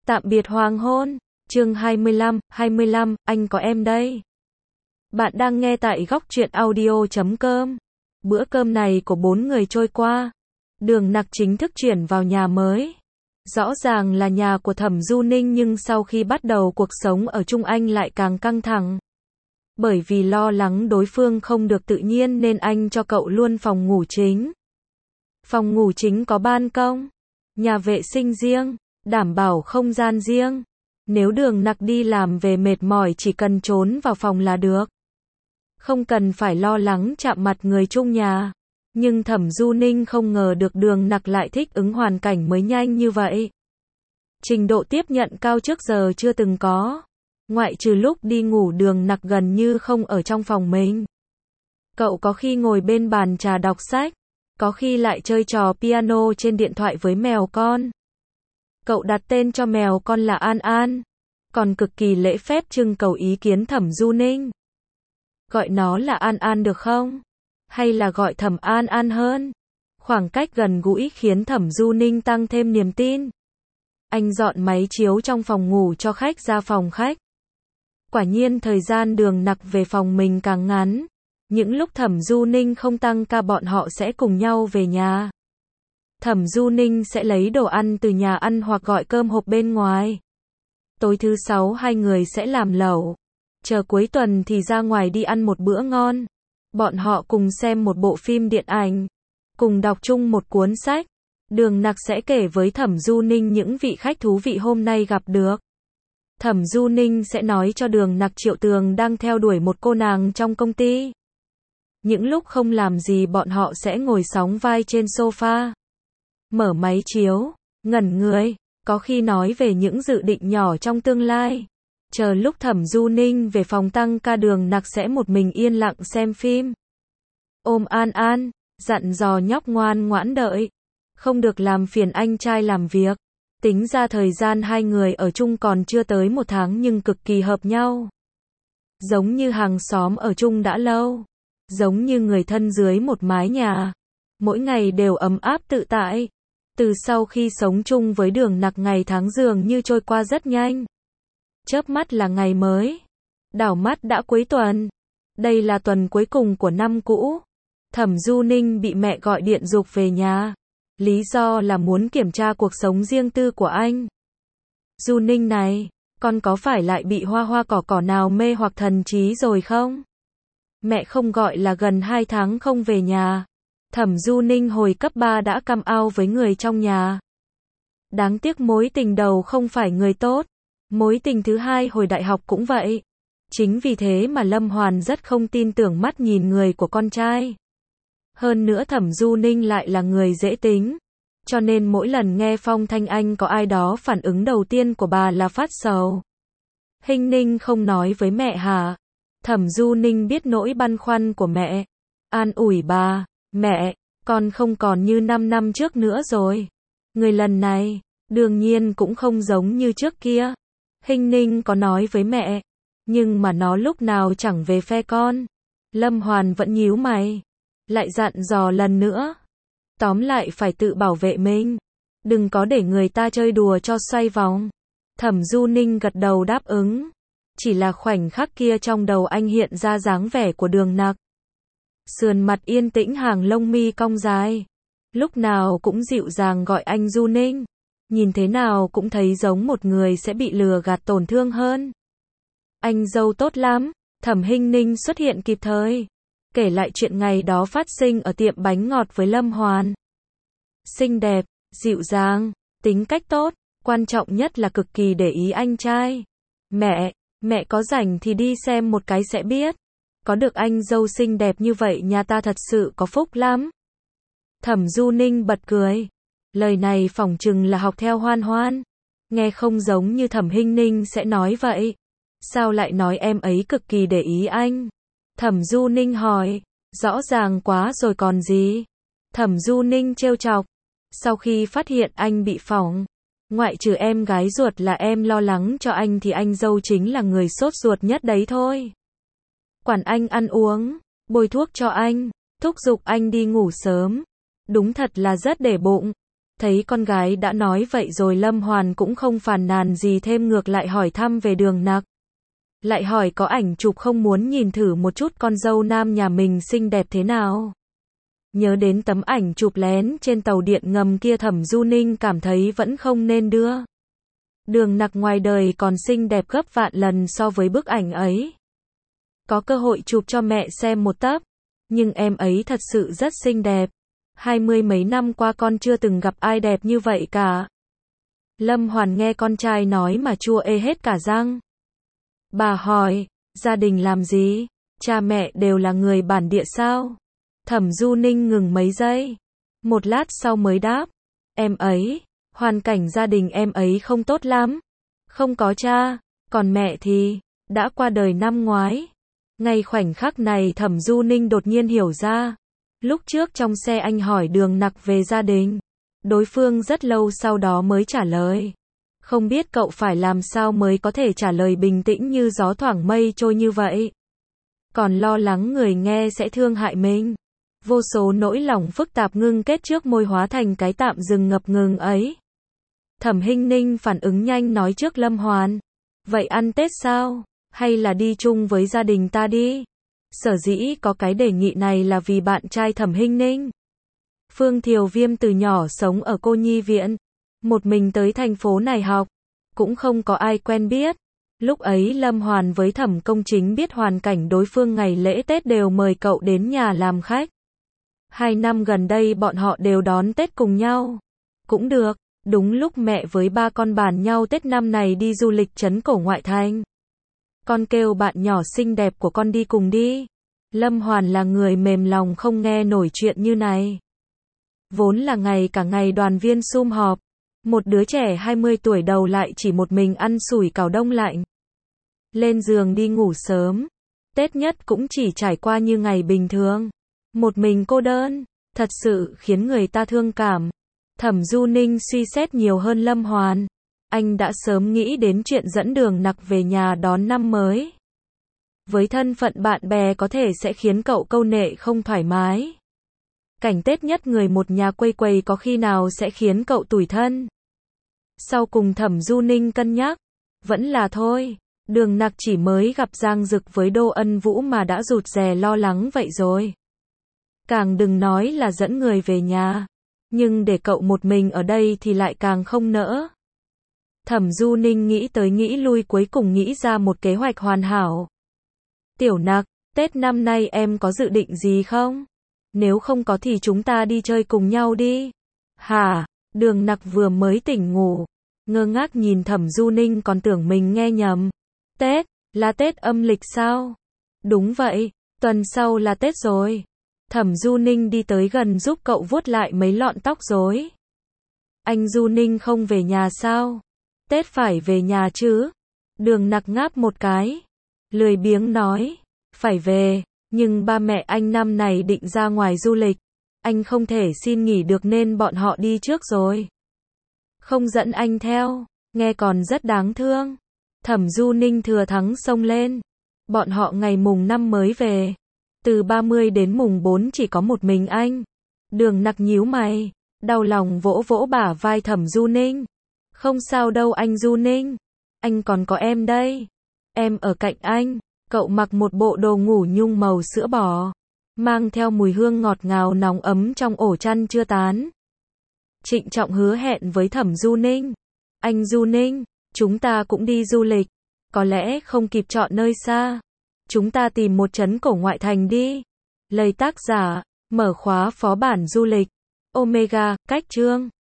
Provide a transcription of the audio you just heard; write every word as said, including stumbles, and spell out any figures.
Tạm biệt hoàng hôn. Chương hai mươi lăm, hai mươi lăm, anh có em đây. Bạn đang nghe tại góc truyện audio chấm com. Bữa cơm này của bốn người trôi qua. Đường Nặc chính thức chuyển vào nhà mới. Rõ ràng là nhà của Thẩm Du Ninh, nhưng sau khi bắt đầu cuộc sống ở chung anh lại càng căng thẳng. Bởi vì lo lắng đối phương không được tự nhiên nên anh cho cậu luôn phòng ngủ chính. Phòng ngủ chính có ban công, nhà vệ sinh riêng, đảm bảo không gian riêng. Nếu Đường Nặc đi làm về mệt mỏi chỉ cần trốn vào phòng là được. Không cần phải lo lắng chạm mặt người chung nhà. Nhưng Thẩm Du Ninh không ngờ được Đường Nặc lại thích ứng hoàn cảnh mới nhanh như vậy. Trình độ tiếp nhận cao trước giờ chưa từng có. Ngoại trừ lúc đi ngủ, Đường Nặc gần như không ở trong phòng mình. Cậu có khi ngồi bên bàn trà đọc sách, có khi lại chơi trò piano trên điện thoại với mèo con. Cậu đặt tên cho mèo con là An An, còn cực kỳ lễ phép trưng cầu ý kiến Thẩm Du Ninh. Gọi nó là An An được không? Hay là gọi Thẩm An An hơn? Khoảng cách gần gũi khiến Thẩm Du Ninh tăng thêm niềm tin. Anh dọn máy chiếu trong phòng ngủ cho khách ra phòng khách. Quả nhiên thời gian Đường Nặc về phòng mình càng ngắn. Những lúc Thẩm Du Ninh không tăng ca bọn họ sẽ cùng nhau về nhà. Thẩm Du Ninh sẽ lấy đồ ăn từ nhà ăn hoặc gọi cơm hộp bên ngoài. Tối thứ sáu hai người sẽ làm lẩu. Chờ cuối tuần thì ra ngoài đi ăn một bữa ngon. Bọn họ cùng xem một bộ phim điện ảnh. Cùng đọc chung một cuốn sách. Đường Nặc sẽ kể với Thẩm Du Ninh những vị khách thú vị hôm nay gặp được. Thẩm Du Ninh sẽ nói cho Đường Nặc Triệu Tường đang theo đuổi một cô nàng trong công ty. Những lúc không làm gì bọn họ sẽ ngồi sóng vai trên sofa. Mở máy chiếu, ngẩn người, có khi nói về những dự định nhỏ trong tương lai. Chờ lúc Thẩm Du Ninh về phòng tăng ca, Đường Nặc sẽ một mình yên lặng xem phim. Ôm An An, dặn dò nhóc ngoan ngoãn đợi. Không được làm phiền anh trai làm việc. Tính ra thời gian hai người ở chung còn chưa tới một tháng nhưng cực kỳ hợp nhau. Giống như hàng xóm ở chung đã lâu. Giống như người thân dưới một mái nhà. Mỗi ngày đều ấm áp tự tại. Từ sau khi sống chung với Đường Nặc, ngày tháng dường như trôi qua rất nhanh. Chớp mắt là ngày mới. Đảo mắt đã cuối tuần. Đây là tuần cuối cùng của năm cũ. Thẩm Du Ninh bị mẹ gọi điện giục về nhà. Lý do là muốn kiểm tra cuộc sống riêng tư của anh. Du Ninh này, con có phải lại bị hoa hoa cỏ cỏ nào mê hoặc thần trí rồi không? Mẹ không gọi là gần hai tháng không về nhà. Thẩm Du Ninh hồi cấp ba đã căm ao với người trong nhà. Đáng tiếc mối tình đầu không phải người tốt. Mối tình thứ hai hồi đại học cũng vậy. Chính vì thế mà Lâm Hoàn rất không tin tưởng mắt nhìn người của con trai. Hơn nữa Thẩm Du Ninh lại là người dễ tính. Cho nên mỗi lần nghe phong thanh anh có ai đó, phản ứng đầu tiên của bà là phát sầu. Hinh Ninh không nói với mẹ hả? Thẩm Du Ninh biết nỗi băn khoăn của mẹ. An ủi bà. Mẹ, con không còn như năm năm trước nữa rồi. Người lần này, đương nhiên cũng không giống như trước kia. Hinh Ninh có nói với mẹ. Nhưng mà nó lúc nào chẳng về phe con. Lâm Hoàn vẫn nhíu mày. Lại dặn dò lần nữa. Tóm lại phải tự bảo vệ mình. Đừng có để người ta chơi đùa cho xoay vòng. Thẩm Du Ninh gật đầu đáp ứng. Chỉ là khoảnh khắc kia trong đầu anh hiện ra dáng vẻ của Đường Nặc. Sườn mặt yên tĩnh, hàng lông mi cong dài. Lúc nào cũng dịu dàng gọi anh Du Ninh. Nhìn thế nào cũng thấy giống một người sẽ bị lừa gạt tổn thương hơn. Anh dâu tốt lắm. Thẩm Hinh Ninh xuất hiện kịp thời. Kể lại chuyện ngày đó phát sinh ở tiệm bánh ngọt với Lâm Hoàn. Xinh đẹp, dịu dàng, tính cách tốt. Quan trọng nhất là cực kỳ để ý anh trai. Mẹ, mẹ có rảnh thì đi xem một cái sẽ biết. Có được anh dâu xinh đẹp như vậy nhà ta thật sự có phúc lắm. Thẩm Du Ninh bật cười. Lời này phỏng chừng là học theo Hoan Hoan. Nghe không giống như Thẩm Hinh Ninh sẽ nói vậy. Sao lại nói em ấy cực kỳ để ý anh? Thẩm Du Ninh hỏi. Rõ ràng quá rồi còn gì? Thẩm Du Ninh trêu chọc. Sau khi phát hiện anh bị phỏng, ngoại trừ em gái ruột là em lo lắng cho anh thì anh dâu chính là người sốt ruột nhất đấy thôi. Quản anh ăn uống, bôi thuốc cho anh, thúc giục anh đi ngủ sớm. Đúng thật là rất để bụng. Thấy con gái đã nói vậy rồi Lâm Hoàn cũng không phàn nàn gì thêm, ngược lại hỏi thăm về Đường Nặc. Lại hỏi có ảnh chụp không, muốn nhìn thử một chút con dâu nam nhà mình xinh đẹp thế nào. Nhớ đến tấm ảnh chụp lén trên tàu điện ngầm kia, Thẩm Du Ninh cảm thấy vẫn không nên đưa. Đường Nặc ngoài đời còn xinh đẹp gấp vạn lần so với bức ảnh ấy. Có cơ hội chụp cho mẹ xem một tấc. Nhưng em ấy thật sự rất xinh đẹp. Hai mươi mấy năm qua con chưa từng gặp ai đẹp như vậy cả. Lâm Hoàn nghe con trai nói mà chua ê hết cả răng. Bà hỏi, gia đình làm gì? Cha mẹ đều là người bản địa sao? Thẩm Du Ninh ngừng mấy giây. Một lát sau mới đáp. Em ấy, hoàn cảnh gia đình em ấy không tốt lắm. Không có cha, còn mẹ thì, đã qua đời năm ngoái. Ngay khoảnh khắc này Thẩm Du Ninh đột nhiên hiểu ra. Lúc trước trong xe anh hỏi Đường Nặc về gia đình. Đối phương rất lâu sau đó mới trả lời. Không biết cậu phải làm sao mới có thể trả lời bình tĩnh như gió thoảng mây trôi như vậy. Còn lo lắng người nghe sẽ thương hại mình. Vô số nỗi lòng phức tạp ngưng kết trước môi hóa thành cái tạm dừng ngập ngừng ấy. Thẩm Hinh Ninh phản ứng nhanh nói trước Lâm Hoàn. Vậy ăn Tết sao? Hay là đi chung với gia đình ta đi? Sở dĩ có cái đề nghị này là vì bạn trai Thẩm Hinh Ninh. Phương Thiều Viêm từ nhỏ sống ở cô nhi viện. Một mình tới thành phố này học. Cũng không có ai quen biết. Lúc ấy Lâm Hoàn với Thẩm Công Chính biết hoàn cảnh đối phương, ngày lễ Tết đều mời cậu đến nhà làm khách. Hai năm gần đây bọn họ đều đón Tết cùng nhau. Cũng được, đúng lúc mẹ với ba con bàn nhau Tết năm này đi du lịch trấn cổ ngoại thành. Con kêu bạn nhỏ xinh đẹp của con đi cùng đi. Lâm Hoàn là người mềm lòng không nghe nổi chuyện như này. Vốn là ngày cả ngày đoàn viên sum họp. Một đứa trẻ hai mươi tuổi đầu lại chỉ một mình ăn sủi cảo đông lạnh. Lên giường đi ngủ sớm. Tết nhất cũng chỉ trải qua như ngày bình thường. Một mình cô đơn, thật sự khiến người ta thương cảm. Thẩm Du Ninh suy xét nhiều hơn Lâm Hoàn. Anh đã sớm nghĩ đến chuyện dẫn Đường Nặc về nhà đón năm mới. Với thân phận bạn bè có thể sẽ khiến cậu câu nệ không thoải mái. Cảnh Tết nhất người một nhà quây quầy có khi nào sẽ khiến cậu tủi thân. Sau cùng Thẩm Du Ninh cân nhắc. Vẫn là thôi. Đường Nặc chỉ mới gặp Giang Dực với Đô Ân Vũ mà đã rụt rè lo lắng vậy rồi. Càng đừng nói là dẫn người về nhà. Nhưng để cậu một mình ở đây thì lại càng không nỡ. Thẩm Du Ninh nghĩ tới nghĩ lui cuối cùng nghĩ ra một kế hoạch hoàn hảo. Tiểu Nặc, Tết năm nay em có dự định gì không? Nếu không có thì chúng ta đi chơi cùng nhau đi. Hả? Đường Nặc vừa mới tỉnh ngủ. Ngơ ngác nhìn Thẩm Du Ninh còn tưởng mình nghe nhầm. Tết? Là Tết âm lịch sao? Đúng vậy, tuần sau là Tết rồi. Thẩm Du Ninh đi tới gần giúp cậu vuốt lại mấy lọn tóc rối. Anh Du Ninh không về nhà sao? Tết phải về nhà chứ? Đường Nặc ngáp một cái. Lười biếng nói. Phải về, nhưng ba mẹ anh năm này định ra ngoài du lịch. Anh không thể xin nghỉ được nên bọn họ đi trước rồi. Không dẫn anh theo, nghe còn rất đáng thương. Thẩm Du Ninh thừa thắng xông lên. Bọn họ ngày mùng năm mới về. Từ ba mươi đến mùng bốn chỉ có một mình anh. Đường Nặc nhíu mày, đau lòng vỗ vỗ bả vai Thẩm Du Ninh. Không sao đâu anh Du Ninh. Anh còn có em đây. Em ở cạnh anh. Cậu mặc một bộ đồ ngủ nhung màu sữa bò. Mang theo mùi hương ngọt ngào nóng ấm trong ổ chăn chưa tán. Trịnh trọng hứa hẹn với Thẩm Du Ninh. Anh Du Ninh, chúng ta cũng đi du lịch. Có lẽ không kịp chọn nơi xa. Chúng ta tìm một trấn cổ ngoại thành đi. Lời tác giả, mở khóa phó bản du lịch. Omega, cách chương.